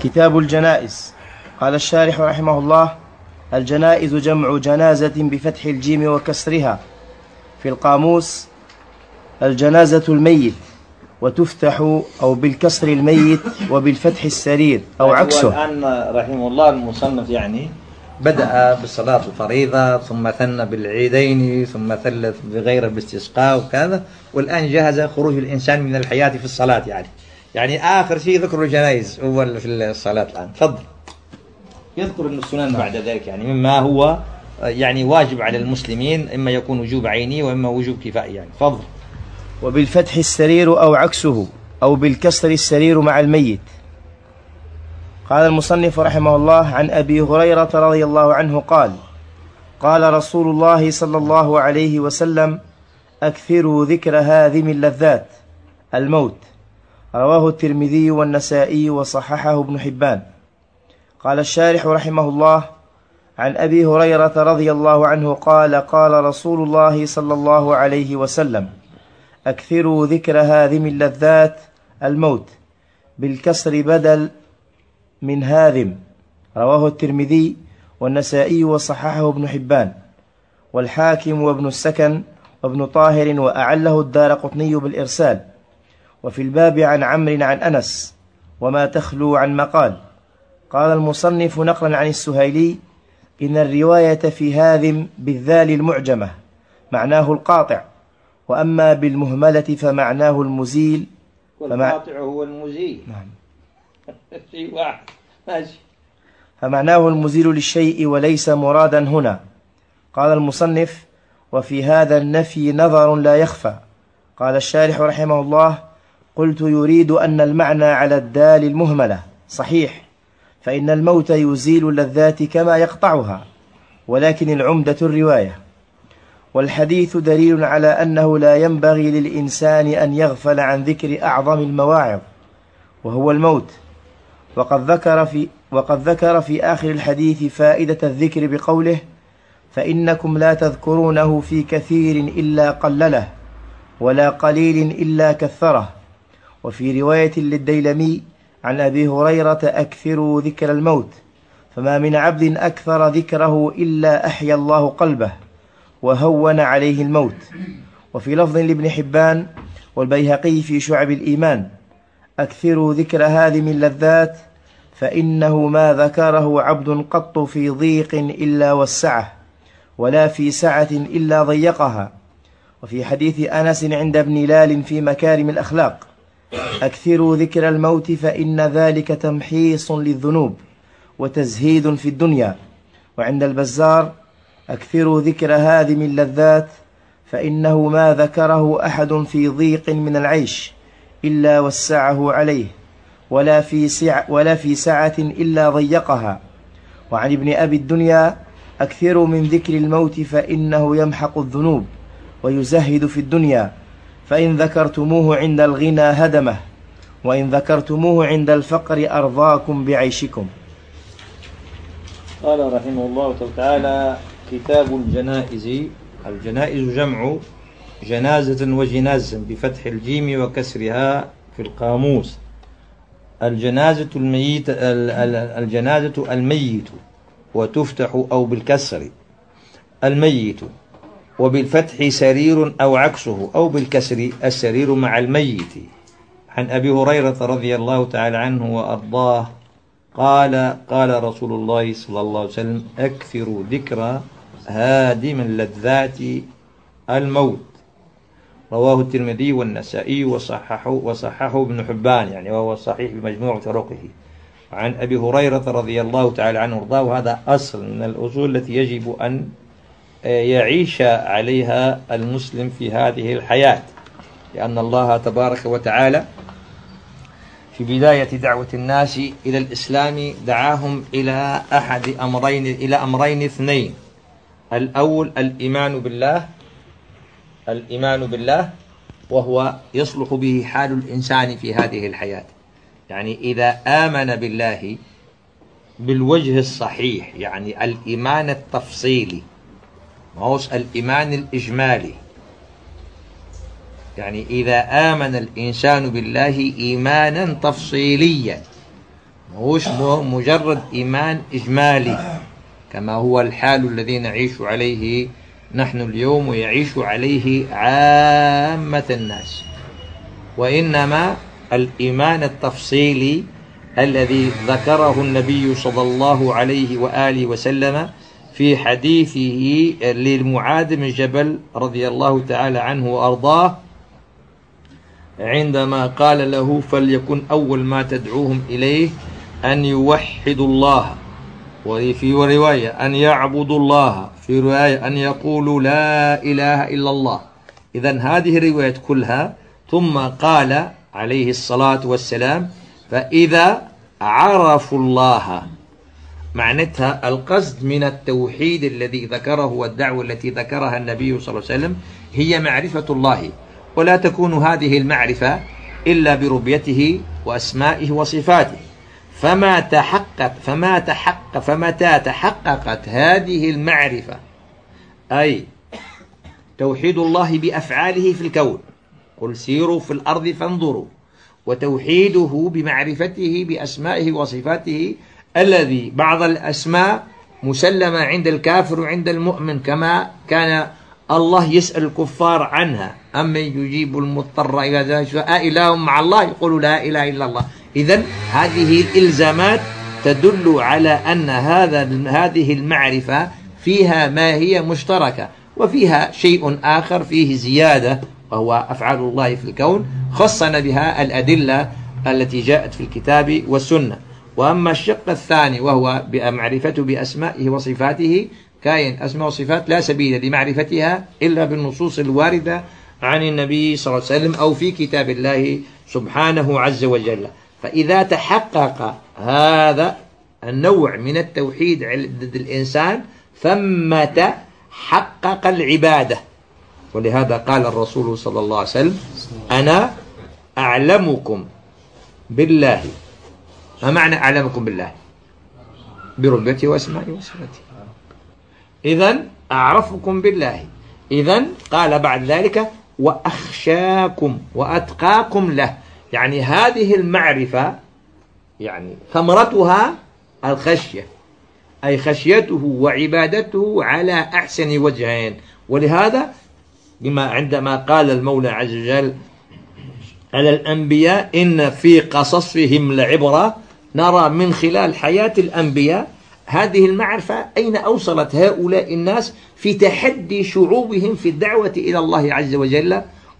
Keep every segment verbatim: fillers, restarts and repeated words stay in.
كتاب الجنائز. قال الشارح رحمه الله: الجنائز جمع جنازة بفتح الجيم وكسرها. في القاموس الجنازة الميت، وتفتح أو بالكسر الميت وبالفتح السرير أو عكسه. الآن رحمه الله المصنف يعني بدأ بالصلاة الفريضة، ثم ثنى بالعيدين، ثم ثلث بغير باستسقاء وكذا، والآن جهز خروج الإنسان من الحياة في الصلاة. يعني يعني آخر شيء ذكر الجنائز هو في الصلاة الآن. تفضل. يذكر السنن بعد ذلك، يعني مما هو يعني واجب على المسلمين، إما يكون وجوب عيني وإما وجوب كفائي. يعني تفضل. وبالفتح السرير أو عكسه، أو بالكسر السرير مع الميت. قال المصنف رحمه الله: عن أبي هريرة رضي الله عنه قال: قال رسول الله صلى الله عليه وسلم: أكثروا ذكر هذه اللذات الموت. رواه الترمذي والنسائي وصححه ابن حبان. قال الشارح رحمه الله: عن أبي هريرة رضي الله عنه قال: قال رسول الله صلى الله عليه وسلم: أكثروا ذكر هذه اللذات الموت، بالكسر بدل من هاذم. رواه الترمذي والنسائي وصححه ابن حبان والحاكم وابن السكن وابن طاهر، وأعله الدارقطني بالإرسال. وفي الباب عن عمرو عن أنس وما تخلو عن مقال. قال المصنف نقلا عن السهيلي: إن الرواية في هاذم بالذال المعجمة معناه القاطع، وأما بالمهملة فمعناه المزيل. والقاطع هو المزيل. نعم. شيء واحد ماشي. فمعناه المزيل للشيء وليس مرادا هنا. قال المصنف: وفي هذا النفي نظر لا يخفى. قال الشارح رحمه الله: قلت يريد أن المعنى على الدال المهملة صحيح، فإن الموت يزيل اللذات كما يقطعها، ولكن العمدة الرواية. والحديث دليل على أنه لا ينبغي للإنسان أن يغفل عن ذكر أعظم المواعظ وهو الموت. وقد ذكر في وقد ذكر في آخر الحديث فائدة الذكر بقوله: فإنكم لا تذكرونه في كثير إلا قلله، ولا قليل إلا كثره. وفي رواية للديلمي عن أبي هريرة: أكثروا ذكر الموت، فما من عبد أكثر ذكره إلا أحيا الله قلبه وهون عليه الموت. وفي لفظ لابن حبان والبيهقي في شعب الإيمان: أكثروا ذكر هذه من اللذات، فإنه ما ذكره عبد قط في ضيق إلا وسعه، ولا في سعة إلا ضيقها. وفي حديث أنس عند ابن لال في مكارم الأخلاق: أكثروا ذكر الموت، فإن ذلك تمحيص للذنوب وتزهيد في الدنيا. وعند البزار: أكثروا ذكر هذه من اللذات، فإنه ما ذكره أحد في ضيق من العيش إلا وسعه عليه، ولا في سعة, ولا في سعة إلا ضيقها. وعن ابن أبي الدنيا: أكثروا من ذكر الموت، فإنه يمحق الذنوب ويزهد في الدنيا، فإن ذكرتموه عند الغنى هدمه، وإن ذكرتموه عند الفقر أرضاكم بعيشكم. قال رحمه الله تعالى: كتاب الجنائز. الجنائز جمع جنازة وجنازة بفتح الجيم وكسرها في القاموس. الجنازة الميت الجنازة الميت، وتفتح أو بالكسر الميت، وبالفتح سرير أو عكسه، أو بالكسر السرير مع الميت. عن أبي هريرة رضي الله تعالى عنه وأرضاه قال: قال رسول الله صلى الله عليه وسلم: أكثروا ذكر هادم اللذات الموت. رواه الترمذي والنسائي وصححه وصححه ابن حبان، يعني وهو صحيح بمجموع طرقه. عن أبي هريرة رضي الله تعالى عنه وارضاه، وهذا أصل من الأصول التي يجب أن يعيش عليها المسلم في هذه الحياة، لأن الله تبارك وتعالى في بداية دعوة الناس إلى الإسلام دعاهم إلى أحد أمرين إلى أمرين اثنين: الأول الإيمان بالله الإيمان بالله وهو يصلح به حال الإنسان في هذه الحياة. يعني إذا آمن بالله بالوجه الصحيح، يعني الإيمان التفصيلي، ما هو الإيمان الإجمالي. يعني إذا آمن الإنسان بالله إيمانا تفصيليا مش مجرد إيمان إجمالي كما هو الحال الذي نعيش عليه نحن اليوم ويعيش عليه عامة الناس، وإنما الإيمان التفصيلي الذي ذكره النبي صلى الله عليه وآله وسلم في حديثه للمعاذ بن جبل رضي الله تعالى عنه وأرضاه عندما قال له: فليكن أول ما تدعوهم إليه أن يوحدوا الله، وفي رواية أن يعبدوا الله، في رواية أن يقولوا لا إله إلا الله. إذن هذه الروايات كلها. ثم قال عليه الصلاة والسلام: فإذا عرفوا الله، معناتها القصد من التوحيد الذي ذكره والدعوة التي ذكرها النبي صلى الله عليه وسلم هي معرفة الله، ولا تكون هذه المعرفة إلا بربيته وأسمائه وصفاته. فما تحقق فما تحقق فمتى تحققت هذه المعرفة، أي توحيد الله بأفعاله في الكون، قل سيروا في الأرض فانظروا، وتوحيده بمعرفته بأسمائه وصفاته، الذي بعض الأسماء مسلمة عند الكافر وعند المؤمن، كما كان الله يسأل الكفار عنها: أمن يجيب المضطر إذا دعاه إله مع الله، يقول لا إله إلا الله. إذن هذه الإلزامات تدل على أن هذا هذه المعرفة فيها ما هي مشتركة، وفيها شيء آخر فيه زيادة، وهو أفعال الله في الكون، خصنا بها الأدلة التي جاءت في الكتاب والسنة. وأما الشق الثاني وهو بمعرفته بأسمائه وصفاته، كائن أسماء وصفات لا سبيل لمعرفتها إلا بالنصوص الواردة عن النبي صلى الله عليه وسلم أو في كتاب الله سبحانه عز وجل. فإذا تحقق هذا النوع من التوحيد عند الإنسان ثمة حقق العبادة. ولهذا قال الرسول صلى الله عليه وسلم: أنا أعلمكم بالله. ما معنى أعلمكم بالله؟ بربته واسمائه وصفاته. إذن أعرفكم بالله. إذن قال بعد ذلك: وأخشاكم وأتقاكم له. يعني هذه المعرفة يعني ثمرتها الخشية، أي خشيته وعبادته على أحسن وجهين. ولهذا بما عندما قال المولى عز وجل على الأنبياء: إن في قصصهم لعبرة، نرى من خلال حياة الأنبياء هذه المعرفة أين أوصلت هؤلاء الناس في تحدي شعوبهم في الدعوة إلى الله عز وجل.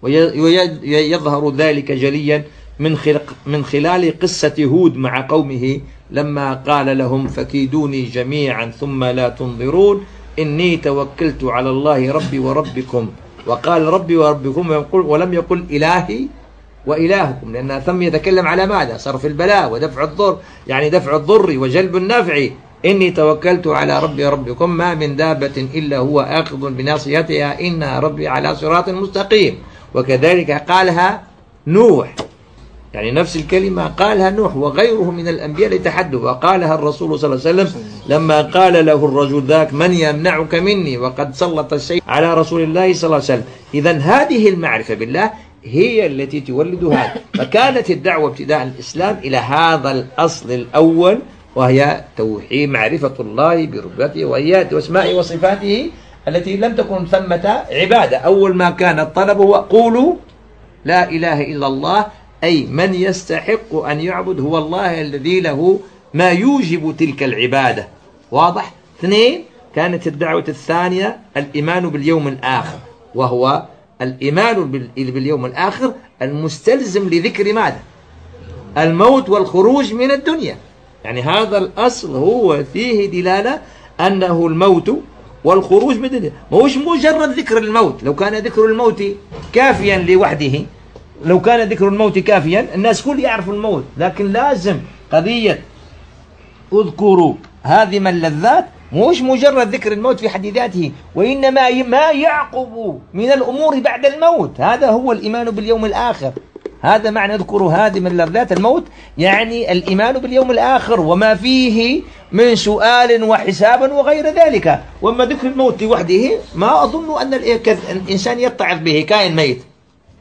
ويظهر ذلك جليا من خلال قصة هود مع قومه لما قال لهم: فكيدوني جميعا ثم لا تنظرون إني توكلت على الله ربي وربكم. وقال ربي وربكم ولم يقل إلهي وإلهكم، لأن ثم يتكلم على ماذا؟ صرف البلاء ودفع الضر، يعني دفع الضر وجلب النفع. إني توكلت على ربي وربكم ما من دابة إلا هو آخذ بناصيتها إن ربي على صراط مستقيم. وكذلك قالها نوح، يعني نفس الكلمة قالها نوح وغيره من الأنبياء لتحدث. وقالها الرسول صلى الله عليه وسلم لما قال له الرجل ذاك: من يمنعك مني؟ وقد سلط السيف على رسول الله صلى الله عليه وسلم. إذن هذه المعرفة بالله هي التي تولد هذا. فكانت الدعوة ابتداء الإسلام إلى هذا الأصل الأول، وهي توحيد معرفة الله بربوبيته وإياته واسمائه وصفاته، التي لم تكن ثمة عبادة. أول ما كان الطلب هو قولوا لا إله إلا الله، أي من يستحق أن يعبد هو الله الذي له ما يوجب تلك العبادة. واضح؟ اثنين، كانت الدعوة الثانية الإيمان باليوم الآخر، وهو الإيمان باليوم الآخر المستلزم لذكر ماذا؟ الموت والخروج من الدنيا. يعني هذا الأصل هو فيه دلالة أنه الموت والخروج من الدنيا، ما هوش مجرد ذكر الموت. لو كان ذكر الموت كافيا لوحده، لو كان ذكر الموت كافيا الناس كل يعرف الموت، لكن لازم قضية اذكروا هذه من اللذات، مش مجرد ذكر الموت في حد ذاته، وإنما ما يعقب من الأمور بعد الموت. هذا هو الإيمان باليوم الآخر. هذا معنى اذكروا هذه من لذات الموت، يعني الإيمان باليوم الآخر وما فيه من سؤال وحساب وغير ذلك. وما ذكر الموت لوحده ما أظن أن الإنسان يتعظ به، كائن ميت.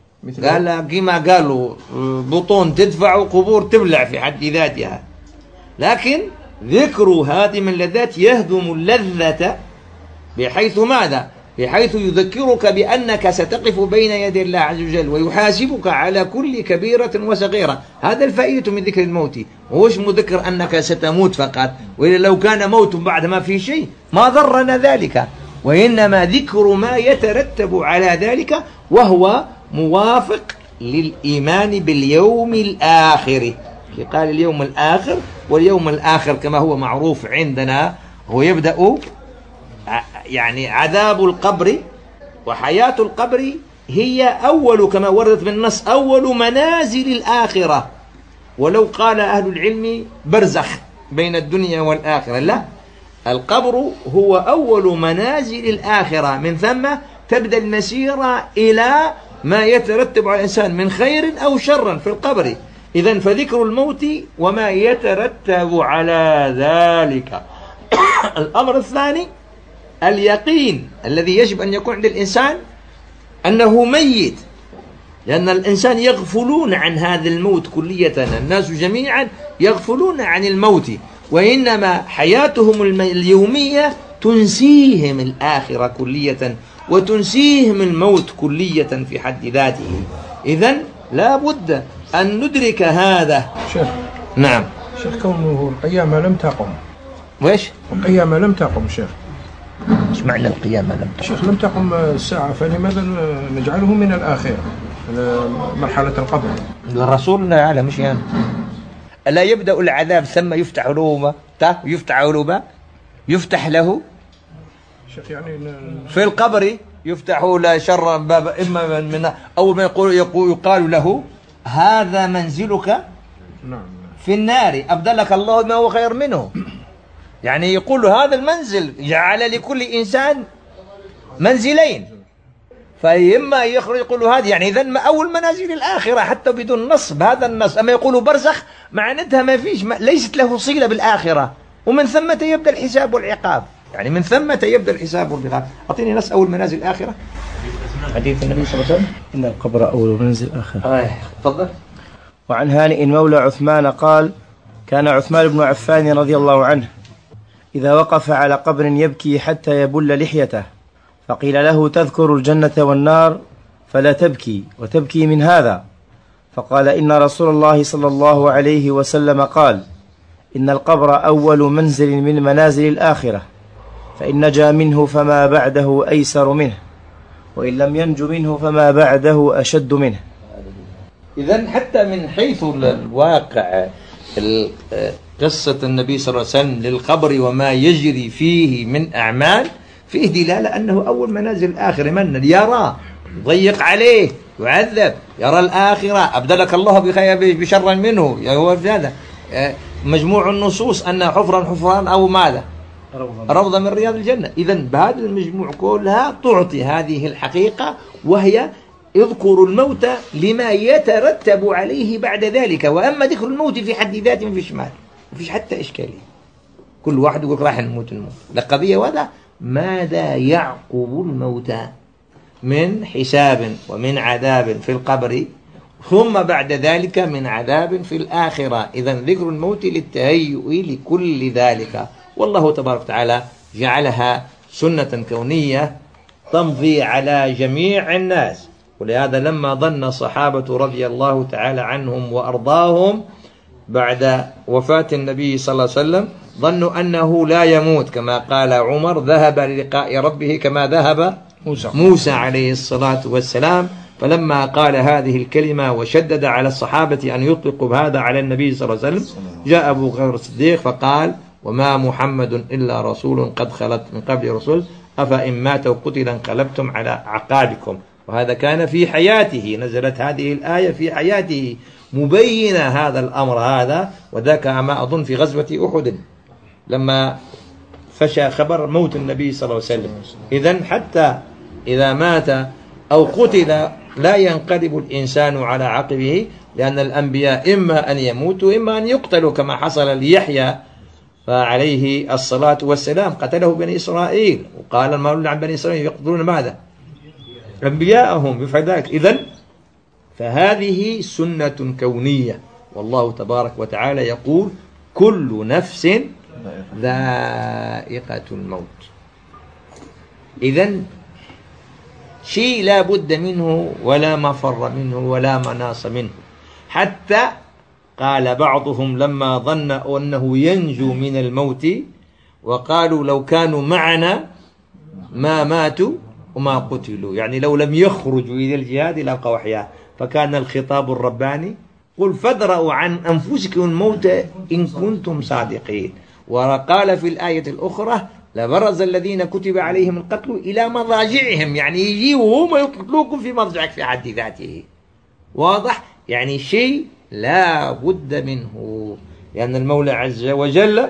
قال كما قالوا بطون تدفع وقبور تبلع في حد ذاتها. لكن ذكر هادم اللذات يهدم اللذة بحيث ماذا؟ بحيث يذكرك بأنك ستقف بين يدي الله عز وجل ويحاسبك على كل كبيرة وصغيرة. هذا الفائدة من ذكر الموت، وش مذكر أنك ستموت فقط، وإلا لو كان موت بعد ما في شيء ما ضرنا ذلك، وإنما ذكر ما يترتب على ذلك، وهو موافق للإيمان باليوم الآخر. قال اليوم الآخر، واليوم الآخر كما هو معروف عندنا هو يبدأ يعني عذاب القبر، وحياة القبر هي أول كما وردت بالنص أول منازل الآخرة. ولو قال أهل العلم برزخ بين الدنيا والآخرة، لا، القبر هو أول منازل الآخرة، من ثم تبدأ المسيرة إلى ما يترتب على الإنسان من خير أو شر في القبر. إذن فذكر الموت وما يترتب على ذلك. الأمر الثاني اليقين الذي يجب أن يكون عند الإنسان أنه ميت، لأن الإنسان يغفلون عن هذا الموت كلية، الناس جميعا يغفلون عن الموت، وإنما حياتهم اليومية تنسيهم الآخرة كلية وتنسيهم الموت كلية في حد ذاته. إذن لا بد أن ندرك هذا. شيخ، نعم شيخ، كونه القيامة لم تقم. وإيش؟ القيامة لم تقم شيخ. ايش معنى القيامة لم تقم؟ شيخ، لم تقم الساعة، فلماذا نجعله من الآخرة، مرحلة القبر؟ الرسول لا يعلم، مش يعني ألا يبدأ العذاب ثم يفتح له يفتح له يفتح له شيخ يعني في القبر يفتح له شر باب، إما من أول ما يقول يقال له هذا منزلك نعم في النار أبدلك الله ما هو خير منه. يعني يقول هذا المنزل جعل لكل إنسان منزلين، فإما يخرج يقول هذا يعني إذن أول منازل الآخرة حتى بدون نص بهذا النص. أما يقولوا برزخ معناتها ما فيش، ما ليست له صلة بالآخرة، ومن ثم يبدأ الحساب والعقاب، يعني من ثم يبدأ الحساب والعقاب. أعطيني نص أول منازل الآخرة، حديث النبي صلى الله عليه وسلم إن القبر أول منزل الآخرة. آه. تفضل. وعن هانئ مولى عثمان قال: كان عثمان بن عفان رضي الله عنه إذا وقف على قبر يبكي حتى يبل لحيته، فقيل له: تذكر الجنة والنار فلا تبكي، وتبكي من هذا؟ فقال: إن رسول الله صلى الله عليه وسلم قال: إن القبر أول منزل من منازل الآخرة، فإن نجا منه فما بعده أيسر منه، وإن لم ينج منه فما بعده أشد منه. إذن حتى من حيث الواقع قصة النبي صلى الله عليه وسلم للقبر وما يجري فيه من أعمال فيه دلالة أنه أول منازل الآخرة. من يرى ضيق عليه يعذب، يرى الآخرة أبدلك الله بخير بشر منه، هو هذا مجموع النصوص أن حفرا حفران أو ماذا روضة من رياض الجنة. إذن بهذا المجموع كلها تعطي هذه الحقيقة، وهي اذكر الموت لما يترتب عليه بعد ذلك. وأما ذكر الموت في حد ذاته ما فيش مال، ما فيش حتى إشكالية، كل واحد يقول راح نموت الموت. القضية وهذا ماذا يعقب الموت من حساب ومن عذاب في القبر، ثم بعد ذلك من عذاب في الآخرة. إذن ذكر الموت للتهيؤ لكل ذلك. والله تبارك وتعالى جعلها سنة كونية تمضي على جميع الناس. ولهذا لما ظن الصحابة رضي الله تعالى عنهم وأرضاهم بعد وفاة النبي صلى الله عليه وسلم ظنوا أنه لا يموت، كما قال عمر: ذهب للقاء ربه كما ذهب موسى, موسى عليه الصلاة والسلام. فلما قال هذه الكلمة وشدد على الصحابة أن يطلقوا بهذا على النبي صلى الله عليه وسلم، جاء أبو بكر الصديق فقال: وما محمد إلا رسول قد خلت من قبل رسول أفإن مات وقتل انقلبتم على أعقابكم. وهذا كان في حياته، نزلت هذه الآية في حياته مبينة هذا الأمر هذا. وذاك ما أظن في غزوة أحد لما فشى خبر موت النبي صلى الله عليه وسلم. إذن حتى إذا مات أو قتل لا ينقلب الإنسان على عقبه، لأن الأنبياء إما أن يموتوا إما أن يقتلوا، كما حصل ليحيى فعليه الصلاة والسلام قتله بني إسرائيل، وقال المولى عن بني إسرائيل يقتلون ماذا؟ أنبياءهم بفعل ذلك. إذن فهذه سنة كونية، والله تبارك وتعالى يقول: كل نفس ذائقة الموت. إذن شيء لا بد منه ولا مفر منه ولا مناص منه، حتى قال بعضهم لما ظن أنه ينجو من الموت وقالوا لو كانوا معنا ما ماتوا وما قتلوا، يعني لو لم يخرجوا إلى الجهاد لبقوا أحياء. فكان الخطاب الرباني قل فادرأوا عن أنفسكم الموت إن كنتم صادقين. وقال في الآية الأخرى لبرز الذين كتب عليهم القتل إلى مضاجعهم، يعني يجيوا هم يقتلوكم في مضجعك في حد ذاته. واضح؟ يعني شيء لا بد منه، لأن المولى عز وجل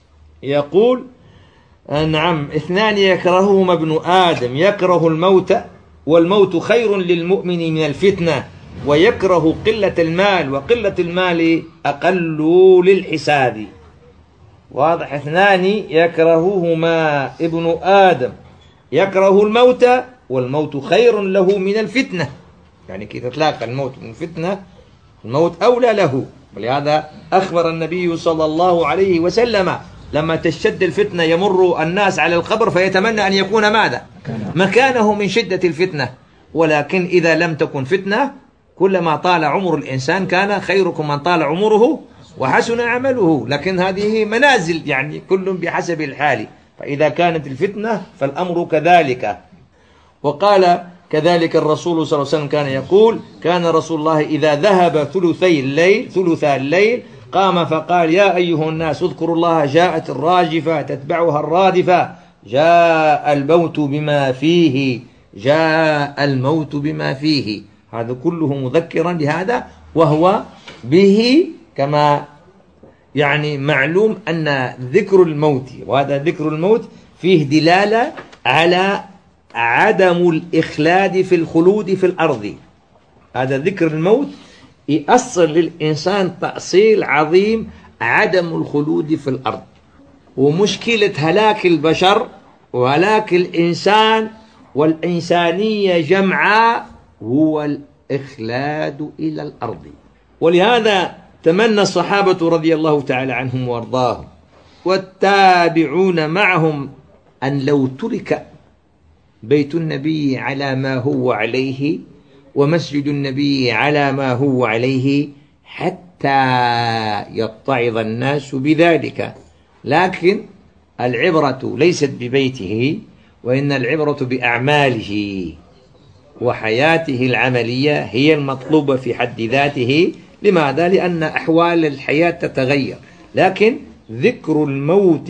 يقول نعم اثنان يكرههما ابن آدم، يكره الموت والموت خير للمؤمن من الفتنة، ويكره قلة المال وقلة المال أقل للحساب. واضح؟ اثنان يكرههما ابن آدم، يكره الموت والموت خير له من الفتنة، يعني كي تتلاقى الموت من الفتنة الموت أولى له. ولهذا أخبر النبي صلى الله عليه وسلم لما تشتد الفتنة يمر الناس على القبر فيتمنى أن يكون ماذا؟ مكانه من شدة الفتنة. ولكن إذا لم تكن فتنة كلما طال عمر الإنسان كان خيركم من طال عمره وحسن عمله. لكن هذه منازل، يعني كل بحسب الحال. فإذا كانت الفتنة فالأمر كذلك. وقال كذلك الرسول صلى الله عليه وسلم كان يقول كان رسول الله إذا ذهب ثلثي الليل ثلثا الليل قام فقال يا أيها الناس اذكروا الله، جاءت الراجفة تتبعها الرادفة، جاء الموت بما فيه، جاء الموت بما فيه. هذا كله مذكرا بهذا، وهو به كما يعني معلوم أن ذكر الموت، وهذا ذكر الموت فيه دلالة على عدم الإخلاد في الخلود في الأرض. هذا ذكر الموت يأصل للإنسان تأصيل عظيم، عدم الخلود في الأرض. ومشكلة هلاك البشر وهلاك الإنسان والإنسانية جمعاء هو الإخلاد إلى الأرض. ولهذا تمنى الصحابة رضي الله تعالى عنهم وارضاهم والتابعون معهم أن لو ترك بيت النبي على ما هو عليه ومسجد النبي على ما هو عليه حتى يتعظ الناس بذلك. لكن العبرة ليست ببيته، وإن العبرة بأعماله، وحياته العملية هي المطلوبة في حد ذاته. لماذا؟ لأن أحوال الحياة تتغير. لكن ذكر الموت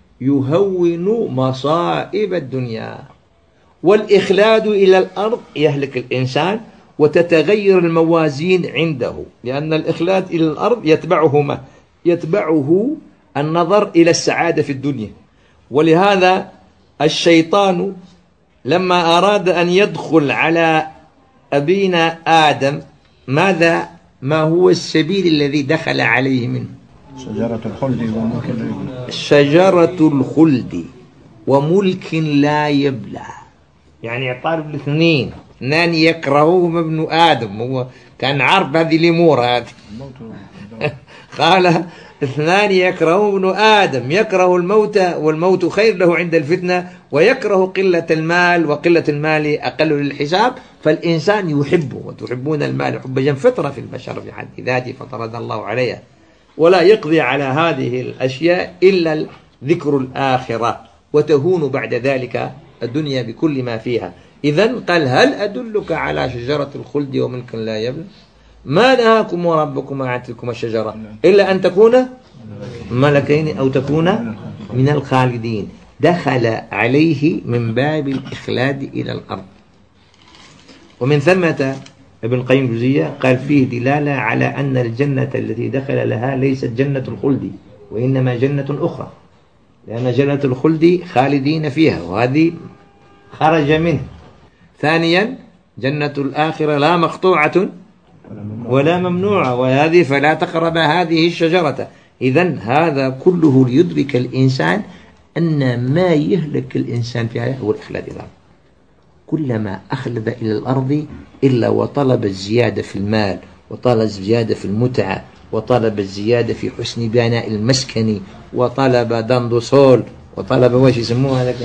يهون مصائب الدنيا، والإخلاد إلى الأرض يهلك الإنسان وتتغير الموازين عنده، لأن الإخلاد إلى الأرض يتبعه ما؟ يتبعه النظر إلى السعادة في الدنيا. ولهذا الشيطان لما أراد أن يدخل على أبينا آدم ماذا؟ ما هو السبيل الذي دخل عليه منه؟ شجرة الخلد وملك لا يبلى. شجرة الخلد وملك لا يبلى، يعني يطالب الاثنين، اثنان يكرهوهما ابن آدم، هو كان عارف هذه الأمور هذه. قال اثنان يكرهه ابن آدم، يكره الموت والموت خير له عند الفتنة، ويكره قلة المال وقلة المال أقل للحساب. فالإنسان يحبه، وتحبون المال حب جم، فطرة في البشر في حد ذاته فطرد الله عليها، ولا يقضي على هذه الأشياء إلا ذكر الآخرة، وتهون بعد ذلك الدنيا بكل ما فيها. إذن قال هل أدلك على شجرة الخلد وملك لا يبلى؟ ما نهاكم ربكم عن تلكم الشجرة إلا أن تكون ملكين أو تكون من الخالدين. دخل عليه من باب الإخلاد إلى الأرض. ومن ثمة ابن القيم الجوزية قال فيه دلالة على أن الجنة التي دخل لها ليست جنة الخلد، وإنما جنة أخرى، لأن جنة الخلد خالدين فيها وهذه خرج منه. ثانيا جنة الآخرة لا مقطوعة ولا ممنوعة، وهذه فلا تقرب هذه الشجرة. إذن هذا كله ليدرك الإنسان أن ما يهلك الإنسان فيها هو الإخلاد إلى الأرض. كلما أخلد إلى الأرض إلا وطلب الزيادة في المال وطلب الزيادة في المتعة وطلب الزيادة في حسن بناء المسكن، وطلب دندوسول، وطلب واش يسموه هذاك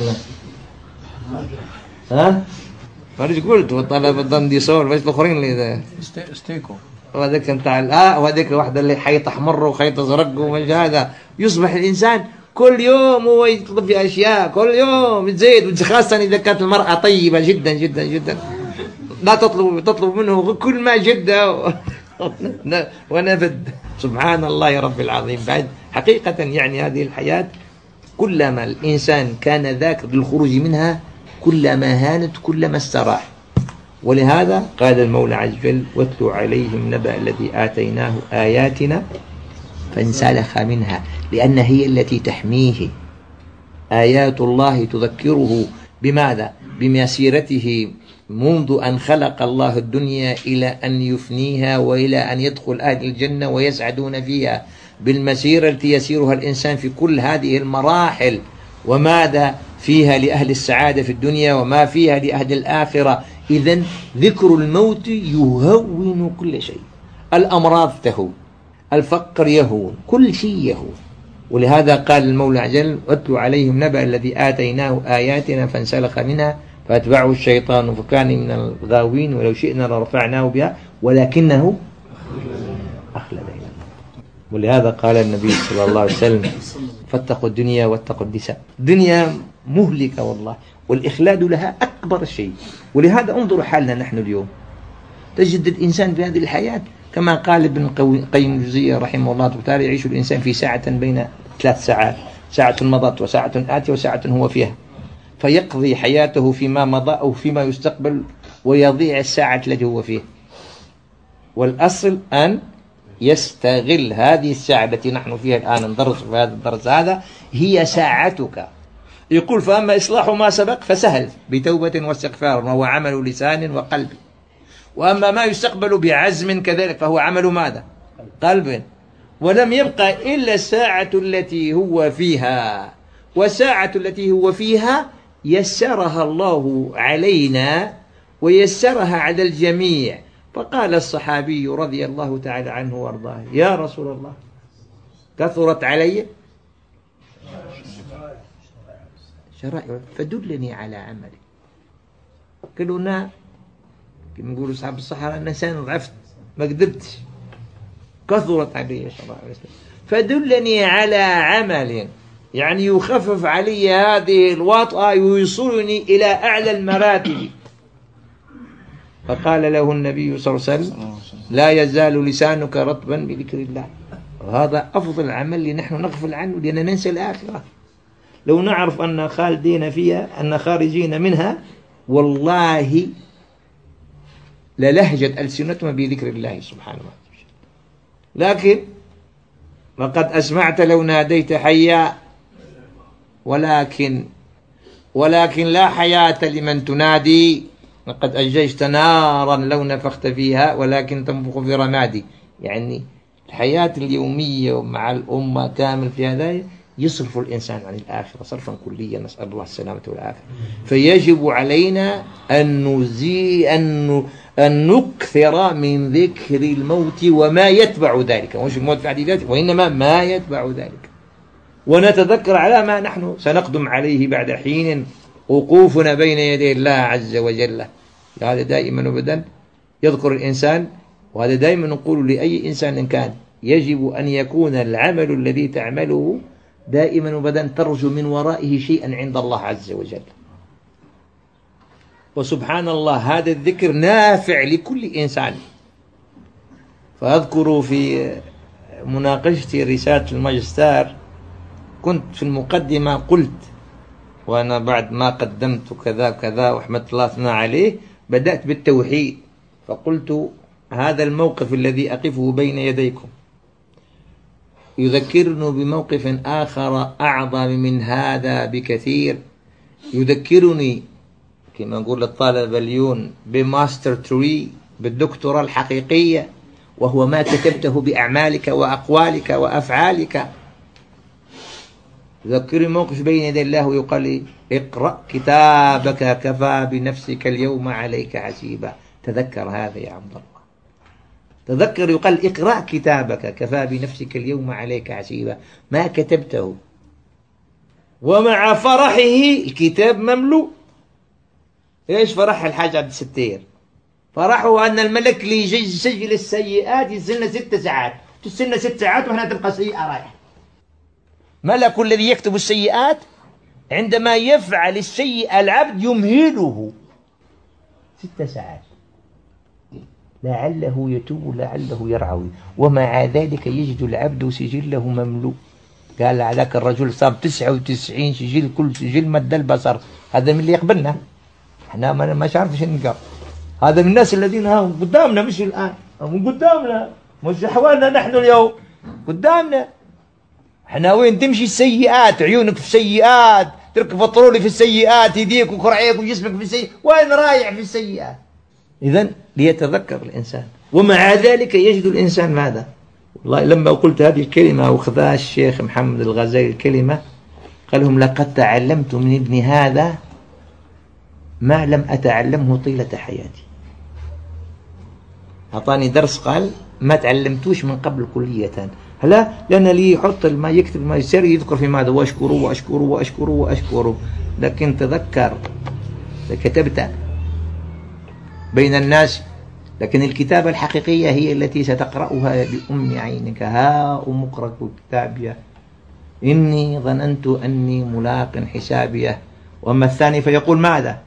ها فارج قلت، وطلب الدنديسول واش الاخرين اللي ستيكو، وهذاك نتاع اه وهذاك واحد اللي حيط احمر وخيط ازرق ومش هذا. يصبح الانسان كل يوم هو يطلب في اشياء، كل يوم تزيد، خاصه اذا كانت المراه طيبه جدا جدا جدا، لا تطلب تطلب منه كل ما جد ونفد. سبحان الله يا رب العظيم. بعد حقيقه يعني هذه الحياه كلما الانسان كان ذاكر للخروج منها كلما هانت كلما استراح. ولهذا قال المولى عز وجل: واتلو عليهم نبأ الذي آتيناه آياتنا فانسلخ منها، لأن هي التي تحميه. آيات الله تذكره بماذا؟ بمسيرته منذ أن خلق الله الدنيا إلى أن يفنيها وإلى أن يدخل أهل الجنة ويسعدون فيها، بالمسيرة التي يسيرها الإنسان في كل هذه المراحل، وماذا فيها لأهل السعادة في الدنيا وما فيها لأهل الآخرة. إذن ذكر الموت يهون كل شيء، الأمراض تهون، الفقر يهون، كل شيء يهون. ولهذا قال المولى عز وجل: واتلو عليهم نبأ الذي آتيناه آياتنا فانسلخ منها فأتبعه الشيطان فكان من الغاوين ولو شئنا لرفعناه بها ولكنه أخلد إلى الموت. ولهذا قال النبي صلى الله عليه وسلم: فاتقوا الدنيا واتقوا النساء. دنيا مهلكة والله، والإخلاد لها أكبر شيء. ولهذا انظروا حالنا نحن اليوم، تجد الإنسان في هذه الحياة كما قال ابن قيم الجوزية رحمه الله تعالى: يعيش الإنسان في ساعة بين ثلاث ساعات، ساعة مضت وساعة آتية وساعة هو فيها، فيقضي حياته فيما مضى أو فيما يستقبل ويضيع الساعة التي هو فيها. والأصل أن يستغل هذه الساعة التي نحن فيها الآن ندرس في هذا الدرس، هذا هي ساعتك. يقول: فأما إصلاح ما سبق فسهل بتوبة واستغفار وهو عمل لسان وقلب، وأما ما يستقبل بعزم كذلك فهو عمل ماذا؟ قلب. ولم يبقى إلا الساعة التي هو فيها، والساعة التي هو فيها يسرها الله علينا ويسرها على الجميع. فقال الصحابي رضي الله تعالى عنه وارضاه: يا رسول الله كثرت علي شرائع فدلني على عملي. قالوا: نعم، كما نقولوا أصحاب الصحراء: إنسان ضعفت ما قدرتش، كثرت علي شرائع فدلني على عمل، يعني يخفف علي هذه الوطأة ويوصلني إلى أعلى المراتب. فقال له النبي صلى الله عليه وسلم: لا يزال لسانك رطبا بذكر الله. وهذا أفضل عمل اللي نحن نغفل عنه لأننا ننسى الآخرة. لو نعرف أن خالدين فيها أن خارجين منها والله للهجت ألسنتهم بذكر الله سبحانه وتعالى. لكن وقد أسمعت لو ناديت حيا، ولكن ولكن لا حياة لمن تنادي، لقد أججت نارا لو نفخت فيها ولكن تنفخ في رمادي. يعني الحياة اليومية مع الأمة كامل في هذا يصرف الإنسان عن الآخرة صرفا كليا، نسأل الله السلامة والعافية. فيجب علينا أن نزي أن أن نكثر من ذكر الموت وما يتبع ذلك، مش الموت في حد ذاته وإنما ما يتبع ذلك، ونتذكر على ما نحن سنقدم عليه بعد حين، وقوفنا بين يدي الله عز وجل. هذا دائما وبدا يذكر الإنسان، وهذا دائما نقول لأي إنسان كان يجب أن يكون العمل الذي تعمله دائما وبدا ترجو من ورائه شيئا عند الله عز وجل. وسبحان الله هذا الذكر نافع لكل إنسان. فأذكر في مناقشتي رسالة الماجستير كنت في المقدمة قلت، وأنا بعد ما قدمت كذا كذا وحمد الله ثنى عليه بدأت بالتوحيد، فقلت: هذا الموقف الذي أقفه بين يديكم يذكرني بموقف آخر أعظم من هذا بكثير، يذكرني كما نقول للطالب اليوم بماستر تري، بالدكتوراه الحقيقية، وهو ما كتبته بأعمالك وأقوالك وأفعالك. يذكرني موقف بين يدي الله ويقال لي: اقرأ كتابك كفى بنفسك اليوم عليك حسيبا. تذكر هذا يا عبد الله. تذكر يقال اقرأ كتابك كفى بنفسك اليوم عليك حسيبا، ما كتبته. ومع فرحه الكتاب مملوء. ايش فرح الحاج عبد الستير؟ فرحه أن الملك اللي يجي يسجل السيئات يسجلنا ست ساعات، تسجلنا ست ساعات وإحنا تبقى سيئة رايحة. ملك الذي يكتب السيئات عندما يفعل السيئة العبد يمهله ست ساعات لعله يتوب لعله يرعوي، ومع ذلك يجد العبد سجله مملوء. قال ذاك الرجل صار تسعة وتسعين سجل، كل سجل مد البصر. هذا من اللي يقبلنا احنا ما مش عارف ايش نقرا. هذا من الناس الذين هم قدامنا، مش الان هم قدامنا، مش احوالنا نحن اليوم قدامنا. احنا وين تمشي السيئات، عيونك في السيئات، تركب الطرولي في السيئات، يديك وكرعيك وجسمك في السيئات، وين رايح في السيئات؟ إذن ليتذكر الإنسان. ومع ذلك يجد الإنسان ماذا؟ والله لما قلت هذه الكلمة وخذها الشيخ محمد الغزالي الكلمة، قال لهم لقد تعلمت من ابن هذا ما لم أتعلمه طيلة حياتي. أعطاني درس قال ما تعلمتوش من قبل كلية. هلا لأن لي يحط ما يكتب ما يصير يذكر في ماذا وأشكره وأشكره وأشكره وأشكره. لكن تذكر كتبت بين الناس، لكن الكتابة الحقيقية هي التي ستقرأها بأم عينك. ها أمقرأ كتابية إني ظننت أني ملاق حسابيه. وأما الثاني فيقول ماذا؟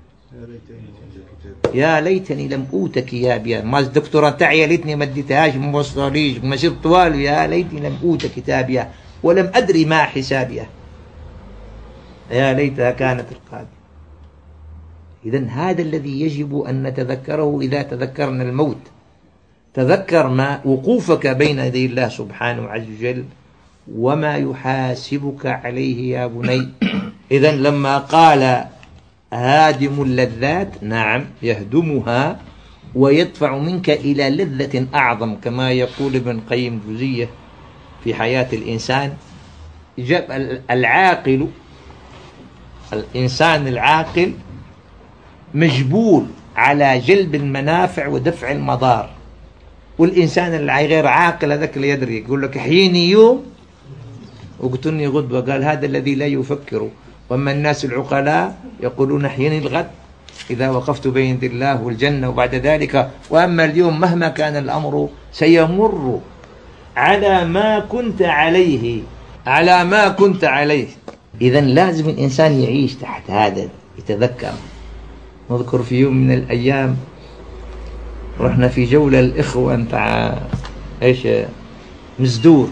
يا ليتني لم أوت كتابيه. ما الدكتوراه تاعي ليتني ما اديتهاش، ما وصليش، ما صرت طوال. يا ليتني لم أوت كتابيه ولم أدري ما حسابيه، يا ليتها كانت القاضية. إذن هذا الذي يجب أن نتذكره إذا تذكرنا الموت. تذكر ما وقوفك بين يدي الله سبحانه عز وجل وما يحاسبك عليه يا بني. إذن لما قال هادم اللذات، نعم يهدمها ويدفع منك إلى لذة أعظم، كما يقول ابن قيم الجوزية في حياة الإنسان. جاب العاقل، الإنسان العاقل مجبول على جلب المنافع ودفع المضار، والإنسان الغير عاقل هذاك اللي يدري يقول لك احييني يوم وقتلني غد. وقال هذا الذي لا يفكر. وأما الناس العقلاء يقولون احييني الغد إذا وقفت بين يدي الله والجنة وبعد ذلك. وأما اليوم مهما كان الأمر سيمر على ما كنت عليه، على ما كنت عليه. إذن لازم الإنسان يعيش تحت هذا، يتذكر. نذكر في يوم من الأيام رحنا في جولة الإخوة متاع إيش مزدور.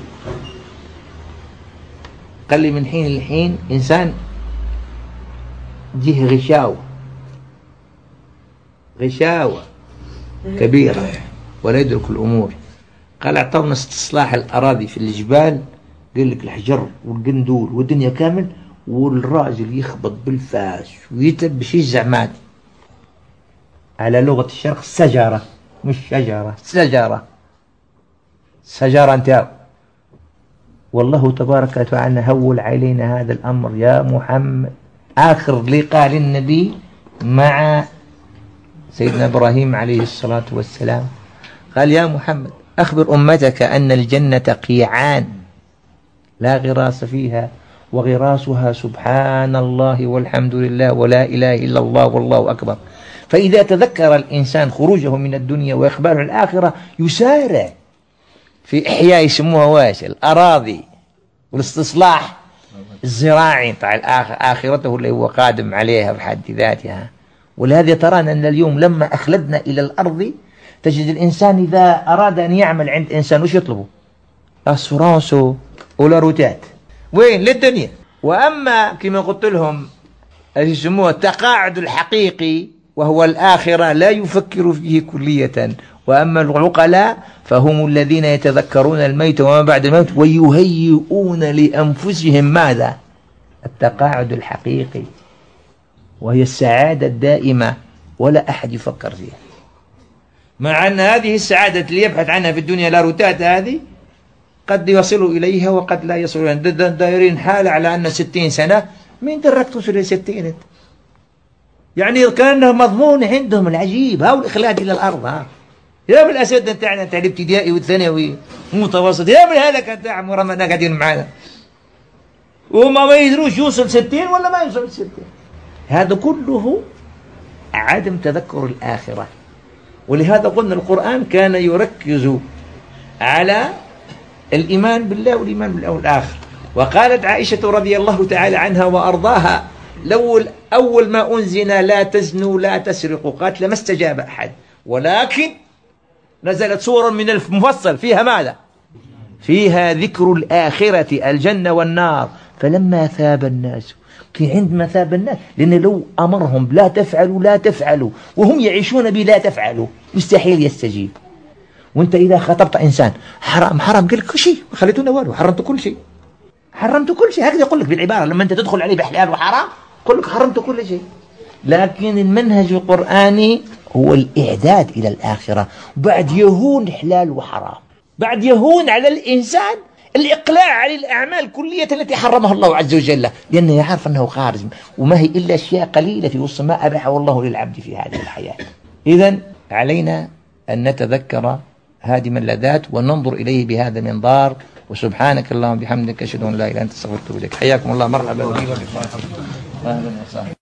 قال لي من حين لحين إنسان جيه غشاوة غشاوة كبيرة ولا يدرك الأمور. قال اعطونا استصلاح الأراضي في الجبال، قال لك الحجر والقندول والدنيا كامل، والراجل يخبط بالفاس ويتب بشي الزعمات على لغة الشرق سجرة، مش شجرة، سجرة سجرة انت. والله تبارك وتعالى هول علينا هذا الأمر يا محمد. آخر لقاء للنبي مع سيدنا إبراهيم عليه الصلاة والسلام قال يا محمد أخبر أمتك أن الجنة قيعان لا غراس فيها، وغراسها سبحان الله والحمد لله ولا إله إلا الله والله أكبر. فإذا تذكر الإنسان خروجه من الدنيا وإقباله الآخرة يسارع في إحياء يسموها واش الأراضي والاستصلاح الزراعي بتاع آخرته اللي هو قادم عليها بحد ذاتها. ولهذا ترانا أن اليوم لما أخلدنا إلى الأرض تجد الإنسان إذا أراد أن يعمل عند إنسان وش يطلبه؟ أسفرانسو ولا روتات وين للدنيا. وأما كما قلت لهم يسموها التقاعد الحقيقي وهو الآخرة لا يفكر فيه كلية. وأما العقلاء فهم الذين يتذكرون الميت وما بعد الموت ويهيئون لأنفسهم ماذا؟ التقاعد الحقيقي، وهي السعادة الدائمة ولا أحد يفكر فيها. مع أن هذه السعادة اللي يبحث عنها في الدنيا لا روتات هذه قد يصلوا إليها وقد لا يصلوا إليها. دايرين حالة على أن ستين سنة، مين درك توصل إلى ستين؟ يعني كان مضمون عندهم العجيب. هاو الإخلاد إلى الأرض. ها يا من الأساتذة بتاعنا بتاع الابتدائي والثانوي متوسط، يا من هذا كان تاع مرمنا قاعدين معانا وما ما يدروش يوصل ستين ولا ما يوصل ستين. هذا كله عدم تذكر الآخرة. ولهذا قلنا القرآن كان يركز على الإيمان بالله والإيمان باليوم الآخر. وقالت عائشة رضي الله تعالى عنها وأرضاها لو أول ما أنزل لا تزنوا لا تسرقوا قالت لما استجاب أحد، ولكن نزلت سورة من المفصل فيها ماذا؟ فيها ذكر الآخرة الجنة والنار. فلما ثاب الناس، في عندما ثاب الناس، لأن لو أمرهم لا تفعلوا لا تفعلوا وهم يعيشون بلا تفعلوا مستحيل يستجيب. وانت إذا خطبت إنسان حرام حرام قال لك كل شيء خليتونا والو، حرمت كل شيء حرمت كل شيء، هكذا يقول لك بالعبارة لما أنت تدخل عليه بحلال وحرام يقول لك حرمت كل شيء. لكن المنهج القرآني هو الإعداد إلى الآخرة، بعد يهون حلال وحرام، بعد يهون على الإنسان الإقلاع عن الأعمال كلية التي حرمها الله عز وجل، لأنه يعرف أنه خارج وما هي إلا أشياء قليلة في وسط ما أباحه الله للعبد في هذه الحياة. إذن علينا أن نتذكر هادم اللذات وننظر إليه بهذا المنظار. وسبحانك اللهم وبحمدك أشهد أن لا إله إلا أنت أستغفرك وأتوب إليك. حياكم الله، مرحبا بكم.